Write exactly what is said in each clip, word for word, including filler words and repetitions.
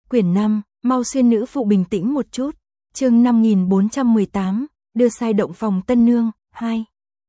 Quyển năm, mau xuyên nữ phụ bình tĩnh một chút. Chương năm nghìn bốn trăm mười tám, đưa sai động phòng tân nương, hai.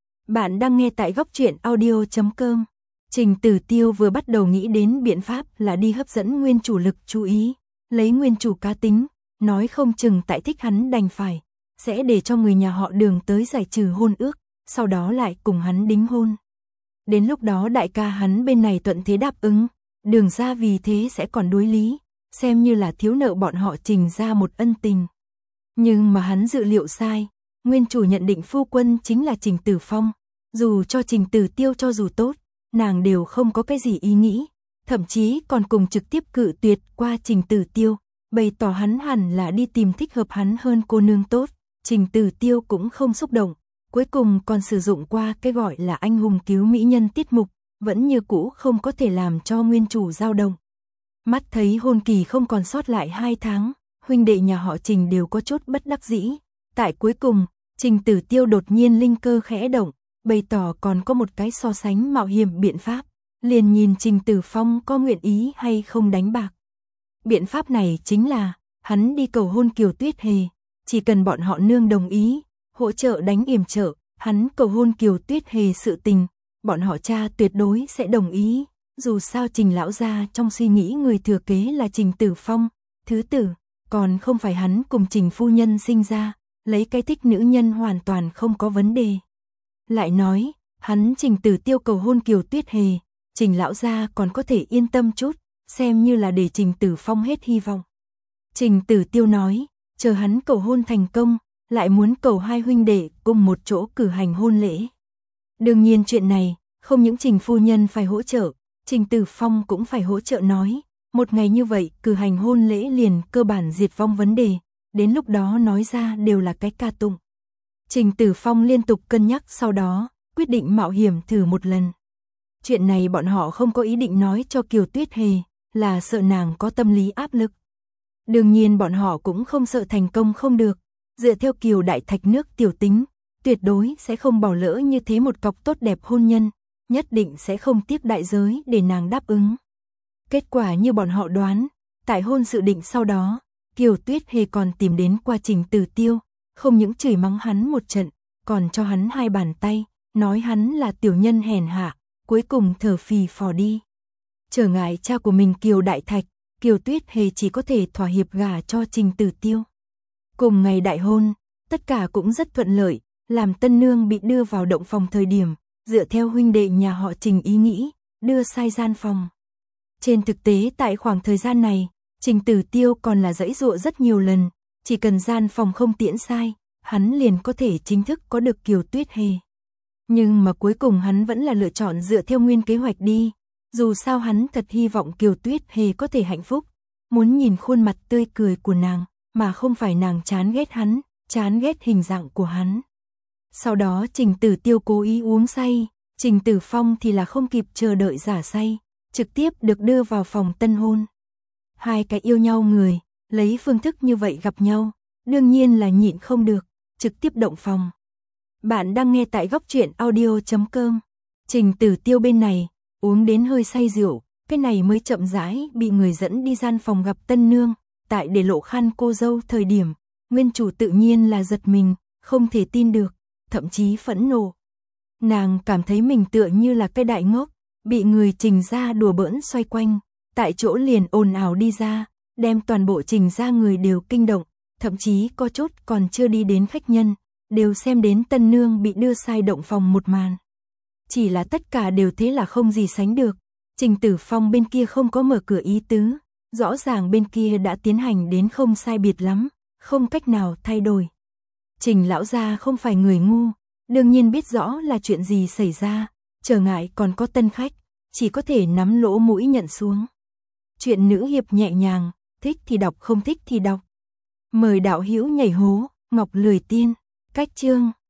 Bạn đang nghe tại góc truyện audio chấm com. Trình Tử Tiêu vừa bắt đầu nghĩ đến biện pháp là đi hấp dẫn nguyên chủ lực chú ý, lấy nguyên chủ cá tính, nói không chừng tại thích hắn đành phải, sẽ để cho người nhà họ Đường tới giải trừ hôn ước, sau đó lại cùng hắn đính hôn. Đến lúc đó đại ca hắn bên này thuận thế đáp ứng, Đường ra vì thế sẽ còn đối lý, xem như là thiếu nợ bọn họ Trình ra một ân tình. Nhưng mà hắn dự liệu sai, nguyên chủ nhận định phu quân chính là Trình Tử Phong, dù cho Trình Tử Tiêu cho dù tốt, nàng đều không có cái gì ý nghĩ, thậm chí còn cùng trực tiếp cự tuyệt qua Trình Tử Tiêu, bày tỏ hắn hẳn là đi tìm thích hợp hắn hơn cô nương tốt. Trình Tử Tiêu cũng không xúc động, cuối cùng còn sử dụng qua cái gọi là anh hùng cứu mỹ nhân tiết mục, vẫn như cũ không có thể làm cho nguyên chủ dao động. Mắt thấy hôn kỳ không còn sót lại hai tháng, huynh đệ nhà họ Trình đều có chút bất đắc dĩ. Tại cuối cùng, Trình Tử Tiêu đột nhiên linh cơ khẽ động, bày tỏ còn có một cái so sánh mạo hiểm biện pháp, liền nhìn Trình Tử Phong có nguyện ý hay không đánh bạc. Biện pháp này chính là, hắn đi cầu hôn Kiều Tuyết Hề, chỉ cần bọn họ nương đồng ý, hỗ trợ đánh yểm trợ, hắn cầu hôn Kiều Tuyết Hề sự tình, bọn họ cha tuyệt đối sẽ đồng ý. Dù sao Trình lão gia trong suy nghĩ người thừa kế là Trình Tử Phong, thứ tử, còn không phải hắn cùng Trình phu nhân sinh ra, lấy cái thích nữ nhân hoàn toàn không có vấn đề. Lại nói, hắn Trình Tử Tiêu cầu hôn Kiều Tuyết Hề, Trình lão gia còn có thể yên tâm chút, xem như là để Trình Tử Phong hết hy vọng. Trình Tử Tiêu nói, chờ hắn cầu hôn thành công, lại muốn cầu hai huynh đệ cùng một chỗ cử hành hôn lễ. Đương nhiên chuyện này, không những Trình phu nhân phải hỗ trợ, Trình Tử Phong cũng phải hỗ trợ nói, một ngày như vậy cử hành hôn lễ liền cơ bản diệt vong vấn đề, đến lúc đó nói ra đều là cái ca tụng. Trình Tử Phong liên tục cân nhắc sau đó, quyết định mạo hiểm thử một lần. Chuyện này bọn họ không có ý định nói cho Kiều Tuyết Hề, là sợ nàng có tâm lý áp lực. Đương nhiên bọn họ cũng không sợ thành công không được, dựa theo Kiều Đại Thạch nước tiểu tính, tuyệt đối sẽ không bỏ lỡ như thế một cọc tốt đẹp hôn nhân, nhất định sẽ không tiếp đại giới để nàng đáp ứng. Kết quả như bọn họ đoán, tại hôn sự định sau đó, Kiều Tuyết Hề còn tìm đến qua Trình Tử Tiêu, không những chửi mắng hắn một trận, còn cho hắn hai bàn tay, nói hắn là tiểu nhân hèn hạ, cuối cùng thở phì phò đi. Trở ngại cha của mình Kiều Đại Thạch, Kiều Tuyết Hề chỉ có thể thỏa hiệp gả cho Trình Tử Tiêu. Cùng ngày đại hôn, tất cả cũng rất thuận lợi, làm tân nương bị đưa vào động phòng thời điểm, dựa theo huynh đệ nhà họ Trình ý nghĩ, đưa sai gian phòng. Trên thực tế tại khoảng thời gian này, Trình Tử Tiêu còn là giãy giụa rất nhiều lần, chỉ cần gian phòng không tiễn sai, hắn liền có thể chính thức có được Kiều Tuyết Hề. Nhưng mà cuối cùng hắn vẫn là lựa chọn dựa theo nguyên kế hoạch đi, dù sao hắn thật hy vọng Kiều Tuyết Hề có thể hạnh phúc, muốn nhìn khuôn mặt tươi cười của nàng, mà không phải nàng chán ghét hắn, chán ghét hình dạng của hắn. Sau đó Trình Tử Tiêu cố ý uống say, Trình Tử Phong thì là không kịp chờ đợi giả say, trực tiếp được đưa vào phòng tân hôn. Hai cái yêu nhau người, lấy phương thức như vậy gặp nhau, đương nhiên là nhịn không được, trực tiếp động phòng. Bạn đang nghe tại góc truyện audio chấm com. Trình Tử Tiêu bên này, uống đến hơi say rượu, cái này mới chậm rãi bị người dẫn đi gian phòng gặp tân nương, tại để lộ khăn cô dâu thời điểm, nguyên chủ tự nhiên là giật mình, không thể tin được, thậm chí phẫn nộ. Nàng cảm thấy mình tựa như là cái đại ngốc, bị người Trình ra đùa bỡn xoay quanh, tại chỗ liền ồn ào đi ra, đem toàn bộ Trình ra người đều kinh động, thậm chí có chút còn chưa đi đến khách nhân, đều xem đến tân nương bị đưa sai động phòng một màn. Chỉ là tất cả đều thế là không gì sánh được, Trình Tử Phong bên kia không có mở cửa ý tứ, rõ ràng bên kia đã tiến hành đến không sai biệt lắm, không cách nào thay đổi. Trình lão gia không phải người ngu, đương nhiên biết rõ là chuyện gì xảy ra, trở ngại còn có tân khách, chỉ có thể nắm lỗ mũi nhận xuống. Chuyện nữ hiệp nhẹ nhàng, thích thì đọc không thích thì đọc. Mời đạo hữu nhảy hố, Ngọc Lười Tiên, cách chương.